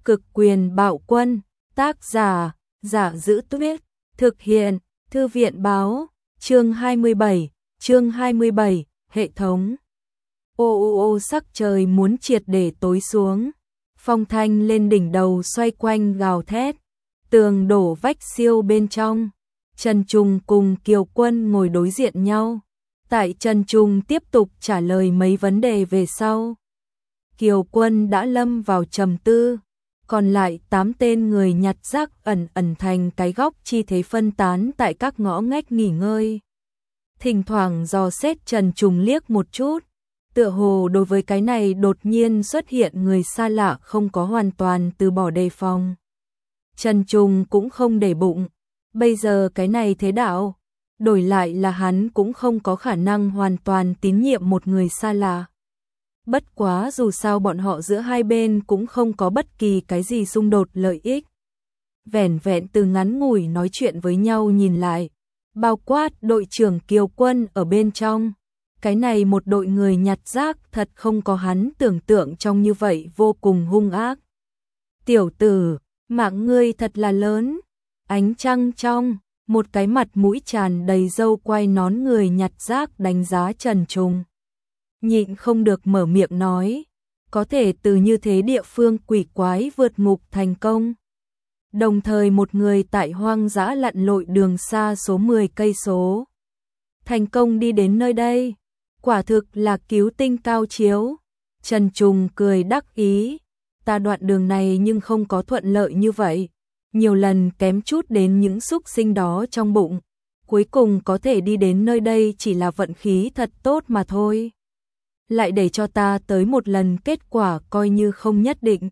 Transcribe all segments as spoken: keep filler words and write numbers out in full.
Cực quyền bạo quân, tác giả, Giả Dữ Tuyết, thực hiện, Thư viện báo, chương hai mươi bảy, chương hai mươi bảy, hệ thống. Ô ô ô sắc trời muốn triệt để tối xuống, phong thanh lên đỉnh đầu xoay quanh gào thét, tường đổ vách siêu bên trong. Trần Trùng cùng Kiều Quân ngồi đối diện nhau. Tại Trần Trùng tiếp tục trả lời mấy vấn đề về sau, Kiều Quân đã lâm vào trầm tư, còn lại tám tên người nhặt rác ẩn ẩn thành cái góc chi thế phân tán tại các ngõ ngách nghỉ ngơi. Thỉnh thoảng dò xét Trần Trùng liếc một chút, tựa hồ đối với cái này đột nhiên xuất hiện người xa lạ không có hoàn toàn từ bỏ đề phòng. Trần Trùng cũng không để bụng, bây giờ cái này thế đạo, đổi lại là hắn cũng không có khả năng hoàn toàn tín nhiệm một người xa lạ. Bất quá dù sao bọn họ giữa hai bên cũng không có bất kỳ cái gì xung đột lợi ích. Vẻn vẹn từ ngắn ngủi nói chuyện với nhau nhìn lại, bao quát đội trưởng Kiều Quân ở bên trong. Cái này một đội người nhặt rác thật không có hắn tưởng tượng trong như vậy vô cùng hung ác. Tiểu tử, mạng ngươi thật là lớn. Ánh trăng trong, một cái mặt mũi tràn đầy râu quai nón người nhặt rác đánh giá Trần Trùng. Nhịn không được mở miệng nói, có thể từ như thế địa phương quỷ quái vượt ngục thành công. Đồng thời một người tại hoang dã lặn lội đường xa số mười cây số. Thành công đi đến nơi đây, quả thực là cứu tinh cao chiếu. Trần Trùng cười đắc ý, ta đoạn đường này nhưng không có thuận lợi như vậy. Nhiều lần kém chút đến những xúc sinh đó trong bụng. Cuối cùng có thể đi đến nơi đây chỉ là vận khí thật tốt mà thôi. Lại để cho ta tới một lần kết quả coi như không nhất định.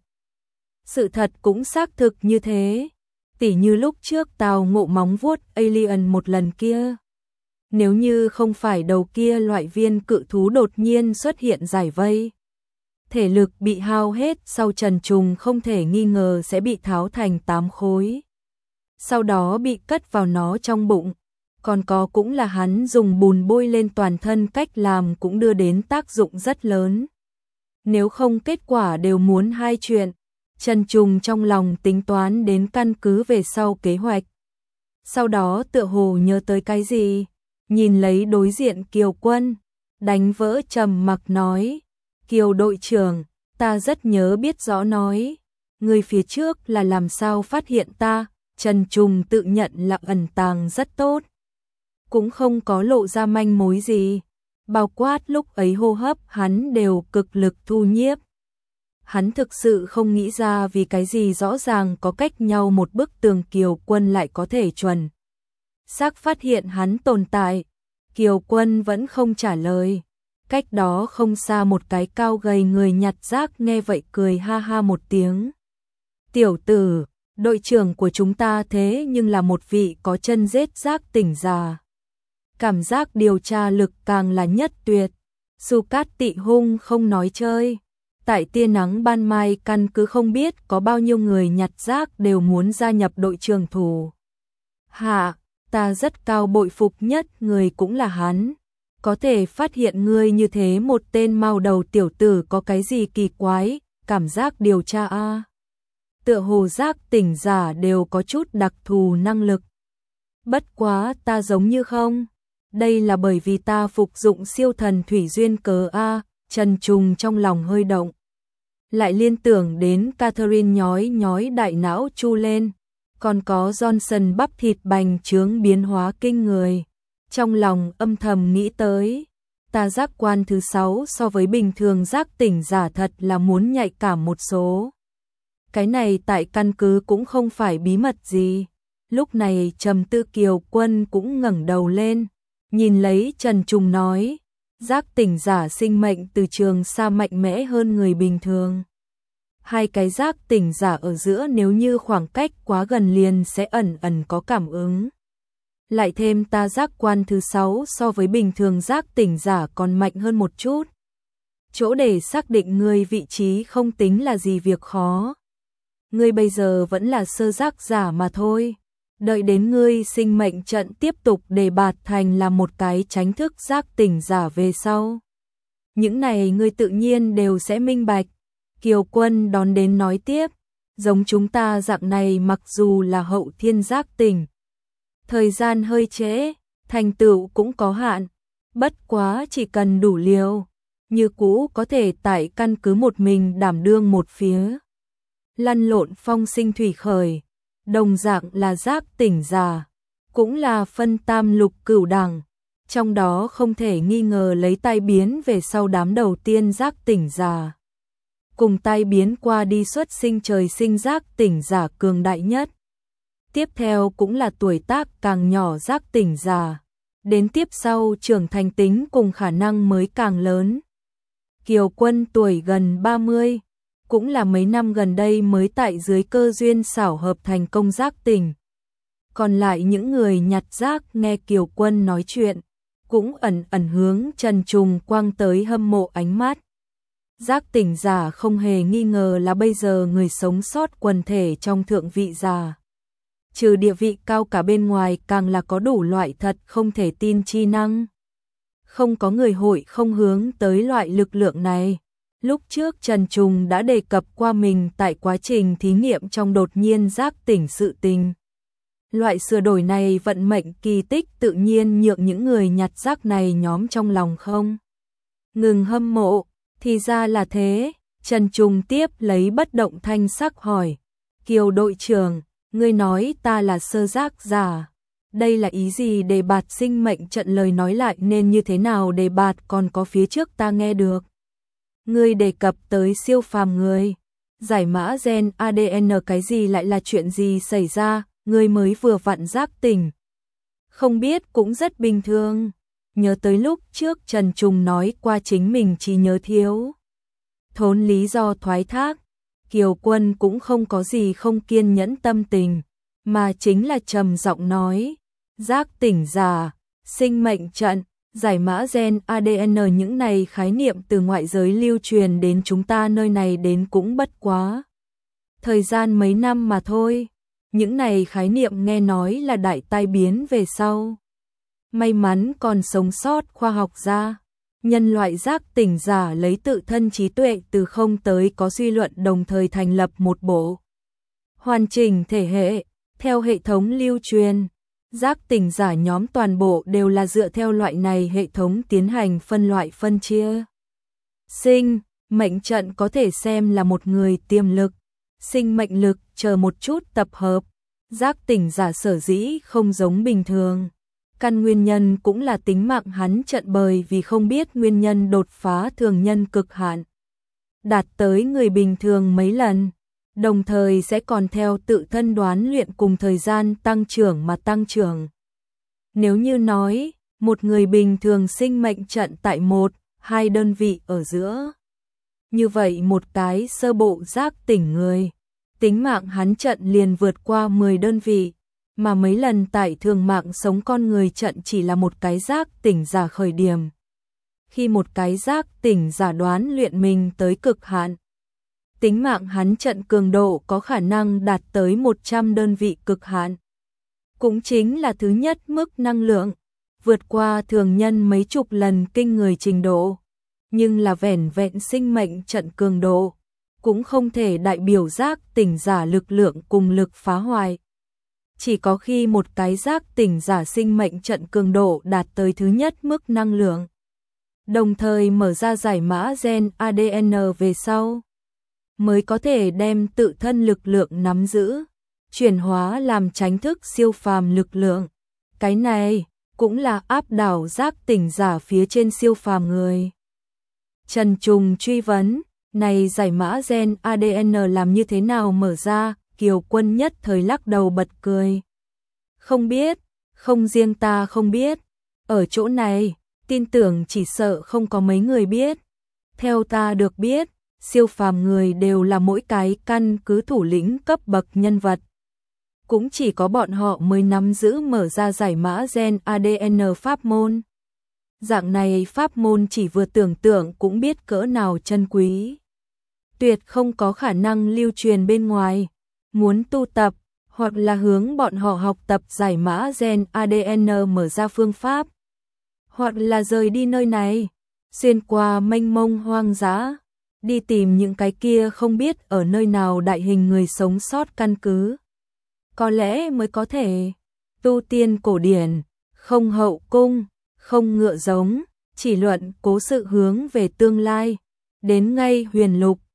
Sự thật cũng xác thực như thế. Tỉ như lúc trước tao ngộ móng vuốt alien một lần kia. Nếu như không phải đầu kia loại viên cự thú đột nhiên xuất hiện giải vây, thể lực bị hao hết sau Trần Trùng không thể nghi ngờ sẽ bị tháo thành tám khối. Sau đó bị cất vào nó trong bụng. Còn có cũng là hắn dùng bùn bôi lên toàn thân cách làm cũng đưa đến tác dụng rất lớn. Nếu không kết quả đều muốn hai chuyện. Trần Trùng trong lòng tính toán đến căn cứ về sau kế hoạch. Sau đó tựa hồ nhớ tới cái gì, nhìn lấy đối diện Kiều Quân, đánh vỡ trầm mặc nói, Kiều đội trưởng, ta rất nhớ biết rõ nói, người phía trước là làm sao phát hiện ta. Trần Trùng tự nhận là ẩn tàng rất tốt, cũng không có lộ ra manh mối gì, bao quát lúc ấy hô hấp hắn đều cực lực thu nhiếp. Hắn thực sự không nghĩ ra vì cái gì rõ ràng có cách nhau một bức tường Kiều Quân lại có thể chuẩn xác phát hiện hắn tồn tại. Kiều Quân vẫn không trả lời. Cách đó không xa một cái cao gầy người nhặt rác nghe vậy cười ha ha một tiếng. Tiểu tử, đội trưởng của chúng ta thế nhưng là một vị có chân rết rác tỉnh già. Cảm giác điều tra lực càng là nhất tuyệt. Su Cát Tị hung không nói chơi. Tại tia nắng ban mai căn cứ không biết có bao nhiêu người nhặt rác đều muốn gia nhập đội trưởng thủ. Hạ, ta rất cao bội phục nhất người cũng là hắn. Có thể phát hiện ngươi như thế một tên mao đầu tiểu tử có cái gì kỳ quái, cảm giác điều tra a. Tựa hồ giác tỉnh giả đều có chút đặc thù năng lực. Bất quá ta giống như không. Đây là bởi vì ta phục dụng siêu thần thủy duyên cớ a. Trần Trùng trong lòng hơi động. Lại liên tưởng đến Catherine nhói nhói đại não chu lên. Còn có Johnson bắp thịt bành trướng biến hóa kinh người. Trong lòng âm thầm nghĩ tới, ta giác quan thứ sáu so với bình thường giác tỉnh giả thật là muốn nhạy cảm một số. Cái này tại căn cứ cũng không phải bí mật gì. Lúc này Trầm Tư Kiều Quân cũng ngẩng đầu lên, nhìn lấy Trần Trùng nói, giác tỉnh giả sinh mệnh từ trường xa mạnh mẽ hơn người bình thường. Hai cái giác tỉnh giả ở giữa nếu như khoảng cách quá gần liền sẽ ẩn ẩn có cảm ứng. Lại thêm ta giác quan thứ sáu so với bình thường giác tỉnh giả còn mạnh hơn một chút. Chỗ để xác định ngươi vị trí không tính là gì việc khó. Ngươi bây giờ vẫn là sơ giác giả mà thôi. Đợi đến ngươi sinh mệnh trận tiếp tục đề bạt thành là một cái tránh thức giác tỉnh giả về sau. Những này ngươi tự nhiên đều sẽ minh bạch. Kiều Quân đón đến nói tiếp. giống chúng ta dạng này mặc dù là hậu thiên giác tỉnh, thời gian hơi trễ, thành tựu cũng có hạn, bất quá chỉ cần đủ liều, như cũ có thể tại căn cứ một mình đảm đương một phía. Lăn lộn phong sinh thủy khởi, đồng dạng là giác tỉnh giả, cũng là phân tam lục cửu đẳng, trong đó không thể nghi ngờ lấy tai biến về sau đám đầu tiên giác tỉnh giả. Cùng tai biến qua đi xuất sinh trời sinh giác tỉnh giả cường đại nhất. Tiếp theo cũng là tuổi tác càng nhỏ giác tỉnh giả, đến tiếp sau trưởng thành tính cùng khả năng mới càng lớn. Kiều Quân tuổi gần ba mươi, cũng là mấy năm gần đây mới tại dưới cơ duyên xảo hợp thành công giác tỉnh. Còn lại những người nhặt rác nghe Kiều Quân nói chuyện, cũng ẩn ẩn hướng Trần Trùng quang tới hâm mộ ánh mắt. Giác tỉnh giả không hề nghi ngờ là bây giờ người sống sót quần thể trong thượng vị giả. Trừ địa vị cao cả bên ngoài càng là có đủ loại thật không thể tin chi năng. Không có người hội không hướng tới loại lực lượng này. Lúc trước Trần Trùng đã đề cập qua mình tại quá trình thí nghiệm trong đột nhiên giác tỉnh sự tình. Loại sửa đổi này vận mệnh kỳ tích tự nhiên nhượng những người nhặt rác này nhóm trong lòng không ngừng hâm mộ, thì ra là thế. Trần Trùng tiếp lấy bất động thanh sắc hỏi, Kiều đội trưởng, ngươi nói ta là sơ giác giả, đây là ý gì? Đề bạt sinh mệnh trận lời nói lại nên như thế nào? Đề bạt còn có phía trước ta nghe được. Ngươi đề cập tới siêu phàm người, giải mã gen a đê en cái gì, lại là chuyện gì xảy ra? Ngươi mới vừa vặn giác tỉnh. Không biết cũng rất bình thường. Nhớ tới lúc trước Trần Trùng nói qua chính mình chỉ nhớ thiếu thốn lý do thoái thác, Kiều Quân cũng không có gì không kiên nhẫn tâm tình, mà chính là trầm giọng nói, giác tỉnh giả, sinh mệnh trận, giải mã gen a đê en những này khái niệm từ ngoại giới lưu truyền đến chúng ta nơi này đến cũng bất quá thời gian mấy năm mà thôi. Những này khái niệm nghe nói là đại tai biến về sau may mắn còn sống sót khoa học gia, nhân loại giác tỉnh giả lấy tự thân trí tuệ từ không tới có suy luận đồng thời thành lập một bộ hoàn chỉnh thể hệ, theo hệ thống lưu truyền. Giác tỉnh giả nhóm toàn bộ đều là dựa theo loại này hệ thống tiến hành phân loại phân chia. Sinh mệnh trận có thể xem là một người tiềm lực, sinh mệnh lực chờ một chút tập hợp. Giác tỉnh giả sở dĩ không giống bình thường, căn nguyên nhân cũng là tính mạng hắn trận, bởi vì không biết nguyên nhân đột phá thường nhân cực hạn, đạt tới người bình thường mấy lần, đồng thời sẽ còn theo tự thân đoán luyện cùng thời gian tăng trưởng mà tăng trưởng. Nếu như nói, một người bình thường sinh mệnh trận tại một, hai đơn vị ở giữa, như vậy một cái sơ bộ giác tỉnh người, tính mạng hắn trận liền vượt qua mười đơn vị, mà mấy lần tại thường mạng sống con người trận chỉ là một cái giác tỉnh giả khởi điểm. Khi một cái giác tỉnh giả đoán luyện mình tới cực hạn, tính mạng hắn trận cường độ có khả năng đạt tới một trăm đơn vị cực hạn. Cũng chính là thứ nhất mức năng lượng, vượt qua thường nhân mấy chục lần kinh người trình độ, nhưng là vẻn vẹn sinh mệnh trận cường độ, cũng không thể đại biểu giác tỉnh giả lực lượng cùng lực phá hoại. Chỉ có khi một cái giác tỉnh giả sinh mệnh trận cường độ đạt tới thứ nhất mức năng lượng, đồng thời mở ra giải mã gen a đê en về sau, mới có thể đem tự thân lực lượng nắm giữ, chuyển hóa làm chánh thức siêu phàm lực lượng. Cái này cũng là áp đảo giác tỉnh giả phía trên siêu phàm người. Trần Trùng truy vấn, này giải mã gen a đê en làm như thế nào mở ra? Kiều Quân nhất thời lắc đầu bật cười. Không biết, không riêng ta không biết, ở chỗ này, tin tưởng chỉ sợ không có mấy người biết. Theo ta được biết, siêu phàm người đều là mỗi cái căn cứ thủ lĩnh cấp bậc nhân vật. Cũng chỉ có bọn họ mới nắm giữ mở ra giải mã gen a đê en pháp môn. Dạng này pháp môn chỉ vừa tưởng tượng cũng biết cỡ nào chân quý. Tuyệt không có khả năng lưu truyền bên ngoài. Muốn tu tập, hoặc là hướng bọn họ học tập giải mã gen a đê en mở ra phương pháp, hoặc là rời đi nơi này, xuyên qua mênh mông hoang dã, đi tìm những cái kia không biết ở nơi nào đại hình người sống sót căn cứ. Có lẽ mới có thể tu tiên cổ điển, không hậu cung, không ngựa giống, chỉ luận cố sự hướng về tương lai. Đến ngay huyền lục,